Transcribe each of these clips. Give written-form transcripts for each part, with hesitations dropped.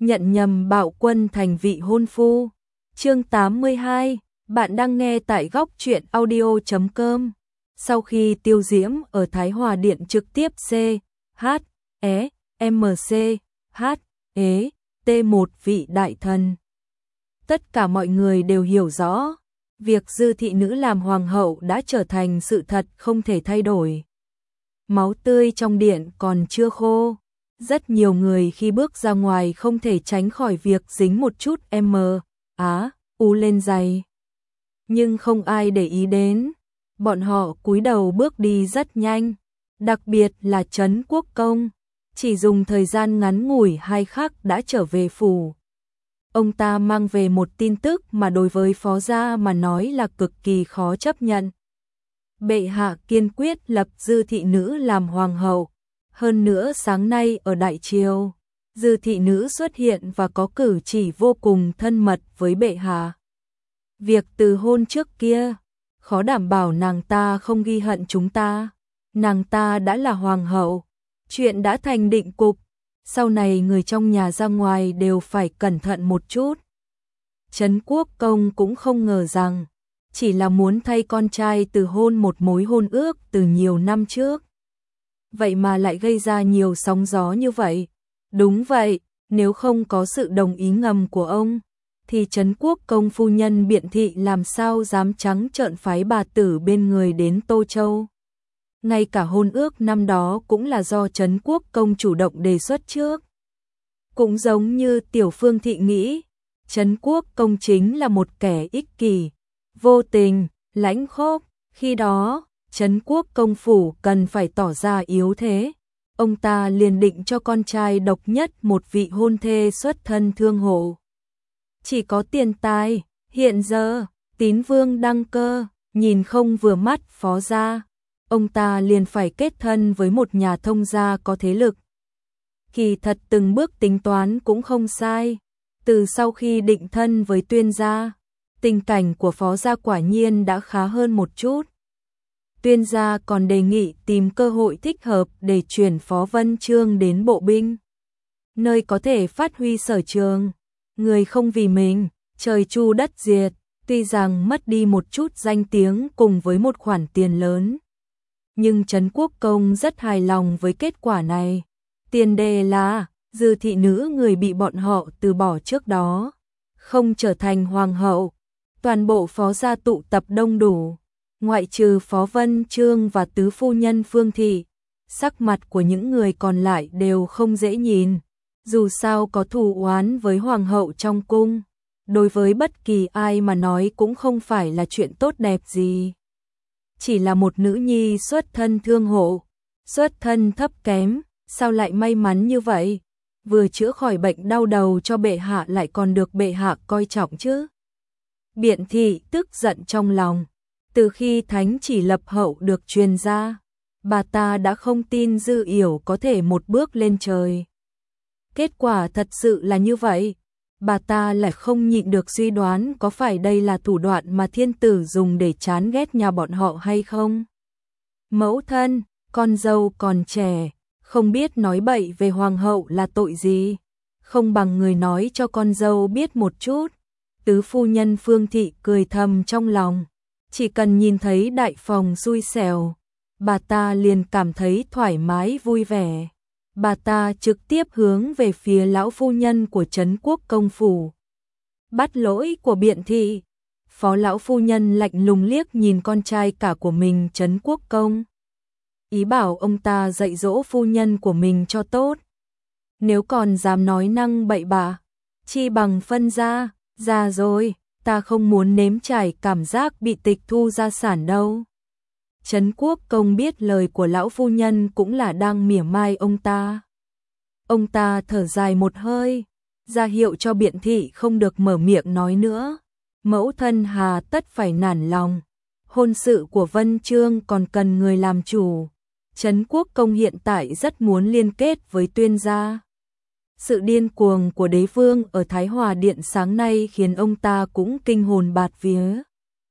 nhận nhầm bạo quân thành vị hôn phu. Chương 82, bạn đang nghe tại góc truyện audio.com. Sau khi Tiêu Diễm ở Thái Hòa Điện trực tiếp một vị đại thần, tất cả mọi người đều hiểu rõ, việc Dư thị nữ làm hoàng hậu đã trở thành sự thật không thể thay đổi. Máu tươi trong điện còn chưa khô, rất nhiều người khi bước ra ngoài không thể tránh khỏi việc dính một chút u lên giày. Nhưng không ai để ý đến, bọn họ cúi đầu bước đi rất nhanh, đặc biệt là Trấn Quốc Công, chỉ dùng thời gian ngắn ngủi 2 khắc đã trở về phủ. Ông ta mang về một tin tức mà đối với Phó gia mà nói là cực kỳ khó chấp nhận. Bệ hạ kiên quyết lập Dư thị nữ làm hoàng hậu, hơn nữa sáng nay ở Đại Triều, Dư thị nữ xuất hiện và có cử chỉ vô cùng thân mật với bệ hạ. Việc từ hôn trước kia, khó đảm bảo nàng ta không ghi hận chúng ta. Nàng ta đã là hoàng hậu, chuyện đã thành định cục, sau này người trong nhà ra ngoài đều phải cẩn thận một chút. Trấn Quốc Công cũng không ngờ rằng, chỉ là muốn thay con trai từ hôn một mối hôn ước từ nhiều năm trước. Vậy mà lại gây ra nhiều sóng gió như vậy. Đúng vậy, nếu không có sự đồng ý ngầm của ông, thì Trấn Quốc Công phu nhân Biện thị làm sao dám trắng trợn phái bà tử bên người đến Tô Châu. Ngay cả hôn ước năm đó cũng là do Trấn Quốc Công chủ động đề xuất trước. Cũng giống như Tiểu Phương thị nghĩ, Trấn Quốc Công chính là một kẻ ích kỷ, vô tình, lãnh khốc. Khi đó, Trấn Quốc Công phủ cần phải tỏ ra yếu thế. Ông ta liền định cho con trai độc nhất một vị hôn thê xuất thân thương hộ. Chỉ có tiền tài, hiện giờ, Tín Vương đăng cơ, nhìn không vừa mắt Phó gia, ông ta liền phải kết thân với một nhà thông gia có thế lực. Kỳ thật từng bước tính toán cũng không sai, từ sau khi định thân với Tuyên gia, tình cảnh của Phó gia quả nhiên đã khá hơn một chút. Tuyên gia còn đề nghị tìm cơ hội thích hợp để chuyển Phó Vân Chương đến bộ binh, nơi có thể phát huy sở trường. Người không vì mình, trời chu đất diệt, tuy rằng mất đi một chút danh tiếng cùng với một khoản tiền lớn. Nhưng Trấn Quốc Công rất hài lòng với kết quả này. Tiền đề là, Dư thị nữ người bị bọn họ từ bỏ trước đó, không trở thành hoàng hậu. Toàn bộ Phó gia tụ tập đông đủ, ngoại trừ Phó Vân Chương và tứ phu nhân Phương thị, sắc mặt của những người còn lại đều không dễ nhìn. Dù sao có thù oán với hoàng hậu trong cung, đối với bất kỳ ai mà nói cũng không phải là chuyện tốt đẹp gì. Chỉ là một nữ nhi xuất thân thương hộ, xuất thân thấp kém, sao lại may mắn như vậy? Vừa chữa khỏi bệnh đau đầu cho bệ hạ lại còn được bệ hạ coi trọng chứ. Biện thị tức giận trong lòng, từ khi thánh chỉ lập hậu được truyền ra, bà ta đã không tin Dư Yểu có thể một bước lên trời. Kết quả thật sự là như vậy, bà ta lại không nhịn được suy đoán có phải đây là thủ đoạn mà thiên tử dùng để chán ghét nhà bọn họ hay không. Mẫu thân, con dâu còn trẻ, không biết nói bậy về hoàng hậu là tội gì, không bằng người nói cho con dâu biết một chút. Tứ phu nhân Phương thị cười thầm trong lòng, chỉ cần nhìn thấy đại phòng xui xẻo, bà ta liền cảm thấy thoải mái vui vẻ. Bà ta trực tiếp hướng về phía lão phu nhân của Trấn Quốc Công phủ. Bắt lỗi của Biện thị. Phó lão phu nhân lạnh lùng liếc nhìn con trai cả của mình Trấn Quốc Công, ý bảo ông ta dạy dỗ phu nhân của mình cho tốt. Nếu còn dám nói năng bậy bạ, chi bằng phân ra, già rồi, ta không muốn nếm trải cảm giác bị tịch thu gia sản đâu. Trấn Quốc Công biết lời của lão phu nhân cũng là đang mỉa mai ông ta. Ông ta thở dài một hơi, ra hiệu cho Biện thị không được mở miệng nói nữa. Mẫu thân hà tất phải nản lòng, hôn sự của Vân Chương còn cần người làm chủ. Trấn Quốc Công hiện tại rất muốn liên kết với Tuyên gia. Sự điên cuồng của đế vương ở Thái Hòa Điện sáng nay khiến ông ta cũng kinh hồn bạt vía.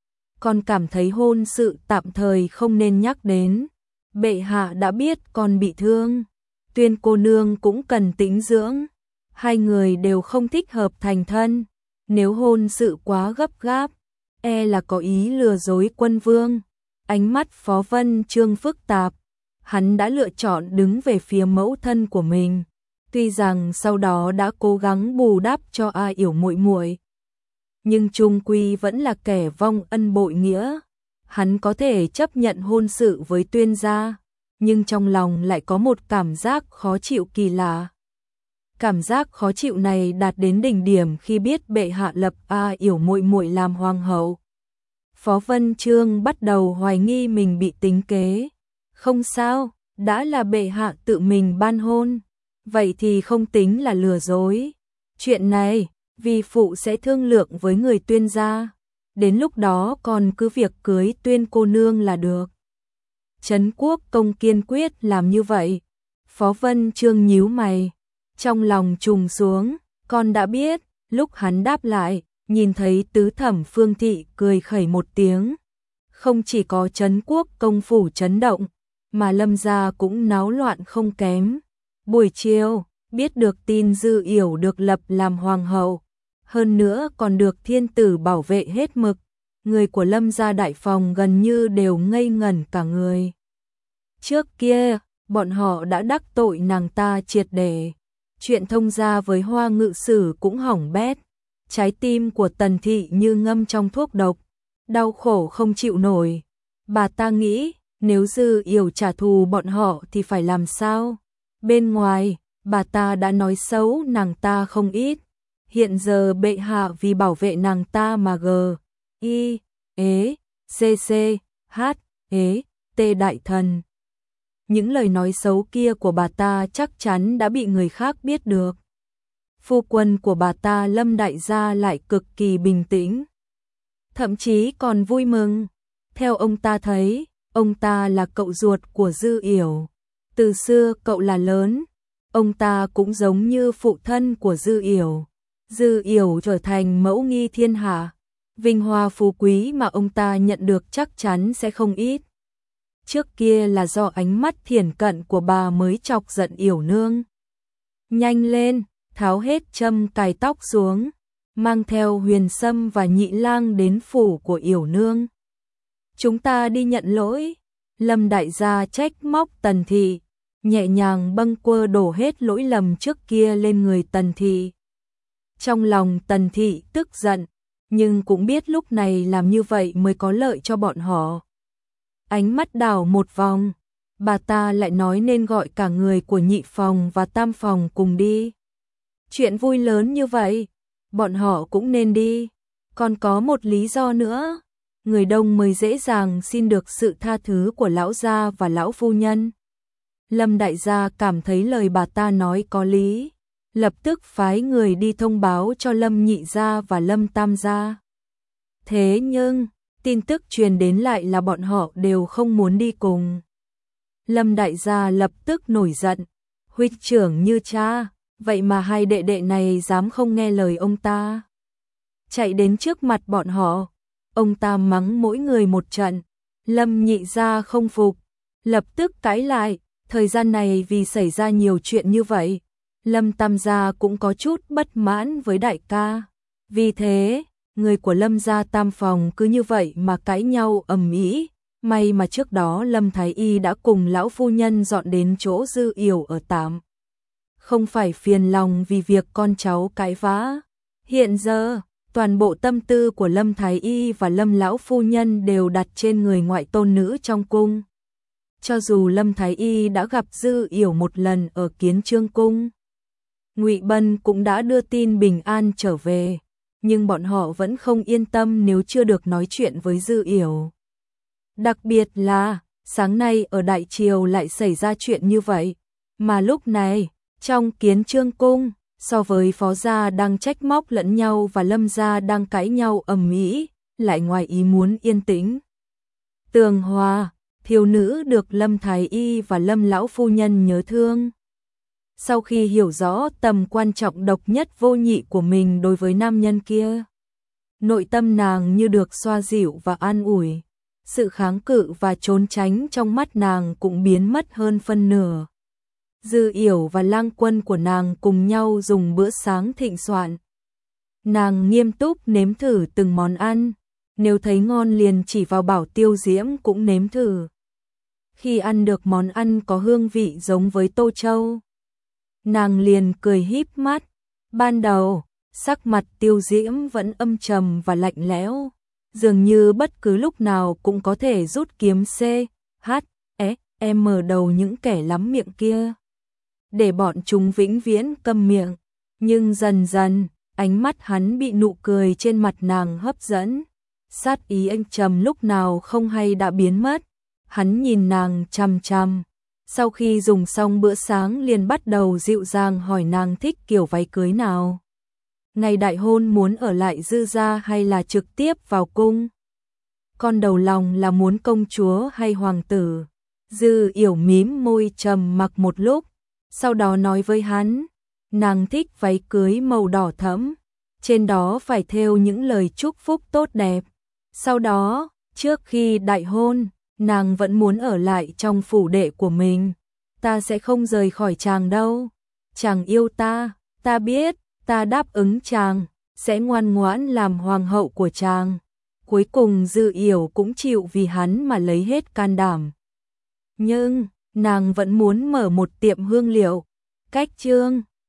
Con cảm thấy hôn sự tạm thời không nên nhắc đến. Bệ hạ đã biết con bị thương, Tuyên cô nương cũng cần tĩnh dưỡng. Hai người đều không thích hợp thành thân, nếu hôn sự quá gấp gáp, là có ý lừa dối quân vương. Ánh mắt Phó Vân Chương phức tạp, hắn đã lựa chọn đứng về phía mẫu thân của mình, tuy rằng sau đó đã cố gắng bù đắp cho A Yểu muội muội, nhưng chung quy vẫn là kẻ vong ân bội nghĩa. Hắn có thể chấp nhận hôn sự với Tuyên gia, nhưng trong lòng lại có một cảm giác khó chịu kỳ lạ. Cảm giác khó chịu này đạt đến đỉnh điểm khi biết bệ hạ lập A Yểu muội muội làm hoàng hậu. Phó Vân Chương bắt đầu hoài nghi mình bị tính kế. Không sao, đã là bệ hạ tự mình ban hôn, vậy thì không tính là lừa dối. Chuyện này, vi phụ sẽ thương lượng với người Tuyên gia, đến lúc đó còn cứ việc cưới Tuyên cô nương là được. Trấn Quốc Công kiên quyết làm như vậy. Phó Vân Chương nhíu mày, trong lòng trùng xuống, con đã biết. Lúc hắn đáp lại, nhìn thấy tứ thẩm Phương Thị cười khẩy một tiếng. Không chỉ có Trấn Quốc Công phủ chấn động, mà Lâm gia cũng náo loạn không kém. Buổi chiều, biết được tin Dư Yểu được lập làm hoàng hậu, hơn nữa còn được thiên tử bảo vệ hết mực, người của Lâm gia đại phòng gần như đều ngây ngẩn cả người. Trước kia, bọn họ đã đắc tội nàng ta triệt để, chuyện thông gia với Hoa ngự sử cũng hỏng bét, trái tim của Tần Thị như ngâm trong thuốc độc, đau khổ không chịu nổi. Bà ta nghĩ, nếu Dư Yểu trả thù bọn họ thì phải làm sao? Bên ngoài, bà ta đã nói xấu nàng ta không ít. Hiện giờ bệ hạ vì bảo vệ nàng ta mà T đại thần. Những lời nói xấu kia của bà ta chắc chắn đã bị người khác biết được. Phu quân của bà ta Lâm đại gia lại cực kỳ bình tĩnh, thậm chí còn vui mừng. Theo ông ta thấy, ông ta là cậu ruột của Dư Yểu. Từ xưa cậu là lớn, ông ta cũng giống như phụ thân của Dư Yểu. Dư Yểu trở thành mẫu nghi thiên hạ, vinh hoa phú quý mà ông ta nhận được chắc chắn sẽ không ít. Trước kia là do ánh mắt thiển cận của bà mới chọc giận Yểu nương. Nhanh lên, tháo hết châm cài tóc xuống, mang theo Huyền Sâm và Nhị Lang đến phủ của Yểu nương. Chúng ta đi nhận lỗi. Lâm đại gia trách móc Tần Thị, nhẹ nhàng bâng quơ đổ hết lỗi lầm trước kia lên người Tần Thị. Trong lòng Tần Thị tức giận, nhưng cũng biết lúc này làm như vậy mới có lợi cho bọn họ. Ánh mắt đảo một vòng, bà ta lại nói nên gọi cả người của nhị phòng và tam phòng cùng đi. Chuyện vui lớn như vậy, bọn họ cũng nên đi. Còn có một lý do nữa, người đông mới dễ dàng xin được sự tha thứ của lão gia và lão phu nhân. Lâm đại gia cảm thấy lời bà ta nói có lý, lập tức phái người đi thông báo cho Lâm nhị gia và Lâm tam gia. Thế nhưng, tin tức truyền đến lại là bọn họ đều không muốn đi cùng. Lâm đại gia lập tức nổi giận, huynh trưởng như cha, vậy mà hai đệ đệ này dám không nghe lời ông ta. Chạy đến trước mặt bọn họ, ông ta mắng mỗi người một trận. Lâm nhị gia không phục, lập tức cãi lại. Thời gian này vì xảy ra nhiều chuyện như vậy, Lâm tam gia cũng có chút bất mãn với đại ca. Vì thế, người của Lâm gia tam phòng cứ như vậy mà cãi nhau ầm ĩ. May mà trước đó Lâm Thái Y đã cùng lão phu nhân dọn đến chỗ Dư Yểu ở tạm, không phải phiền lòng vì việc con cháu cãi vã. Hiện giờ, toàn bộ tâm tư của Lâm Thái Y và Lâm lão phu nhân đều đặt trên người ngoại tôn nữ trong cung. Cho dù Lâm Thái Y đã gặp Dư Yểu một lần ở Kiến Chương cung, Ngụy Bân cũng đã đưa tin bình an trở về, nhưng bọn họ vẫn không yên tâm nếu chưa được nói chuyện với Dư Yểu. Đặc biệt là, sáng nay ở Đại Triều lại xảy ra chuyện như vậy, mà lúc này, trong Kiến Chương cung, so với Phó gia đang trách móc lẫn nhau và Lâm gia đang cãi nhau ầm ĩ, lại ngoài ý muốn yên tĩnh. Tường hòa, thiếu nữ được Lâm Thái Y và Lâm lão phu nhân nhớ thương. Sau khi hiểu rõ tầm quan trọng độc nhất vô nhị của mình đối với nam nhân kia, nội tâm nàng như được xoa dịu và an ủi. Sự kháng cự và trốn tránh trong mắt nàng cũng biến mất hơn phân nửa. Dư Yểu và lang quân của nàng cùng nhau dùng bữa sáng thịnh soạn. Nàng nghiêm túc nếm thử từng món ăn, nếu thấy ngon liền chỉ vào bảo Tiêu Diễm cũng nếm thử. Khi ăn được món ăn có hương vị giống với Tô Châu, nàng liền cười híp mắt. Ban đầu, sắc mặt Tiêu Diễm vẫn âm trầm và lạnh lẽo, dường như bất cứ lúc nào cũng có thể rút kiếm CHM đầu những kẻ lắm miệng kia, để bọn chúng vĩnh viễn câm miệng. Nhưng dần dần, ánh mắt hắn bị nụ cười trên mặt nàng hấp dẫn, sát ý anh trầm lúc nào không hay đã biến mất. Hắn nhìn nàng chằm chằm, sau khi dùng xong bữa sáng liền bắt đầu dịu dàng hỏi nàng thích kiểu váy cưới nào. Ngày đại hôn muốn ở lại Dư gia hay là trực tiếp vào cung? Con đầu lòng là muốn công chúa hay hoàng tử? Dư Yểu mím môi trầm mặc một lúc, sau đó nói với hắn, nàng thích váy cưới màu đỏ thẫm, trên đó phải thêu những lời chúc phúc tốt đẹp. Sau đó, trước khi đại hôn, nàng vẫn muốn ở lại trong phủ đệ của mình. Ta sẽ không rời khỏi chàng đâu. Chàng yêu ta biết, ta đáp ứng chàng, sẽ ngoan ngoãn làm hoàng hậu của chàng. Cuối cùng Dư Yểu cũng chịu vì hắn mà lấy hết can đảm. Nhưng, nàng vẫn muốn mở một tiệm hương liệu. Cách chương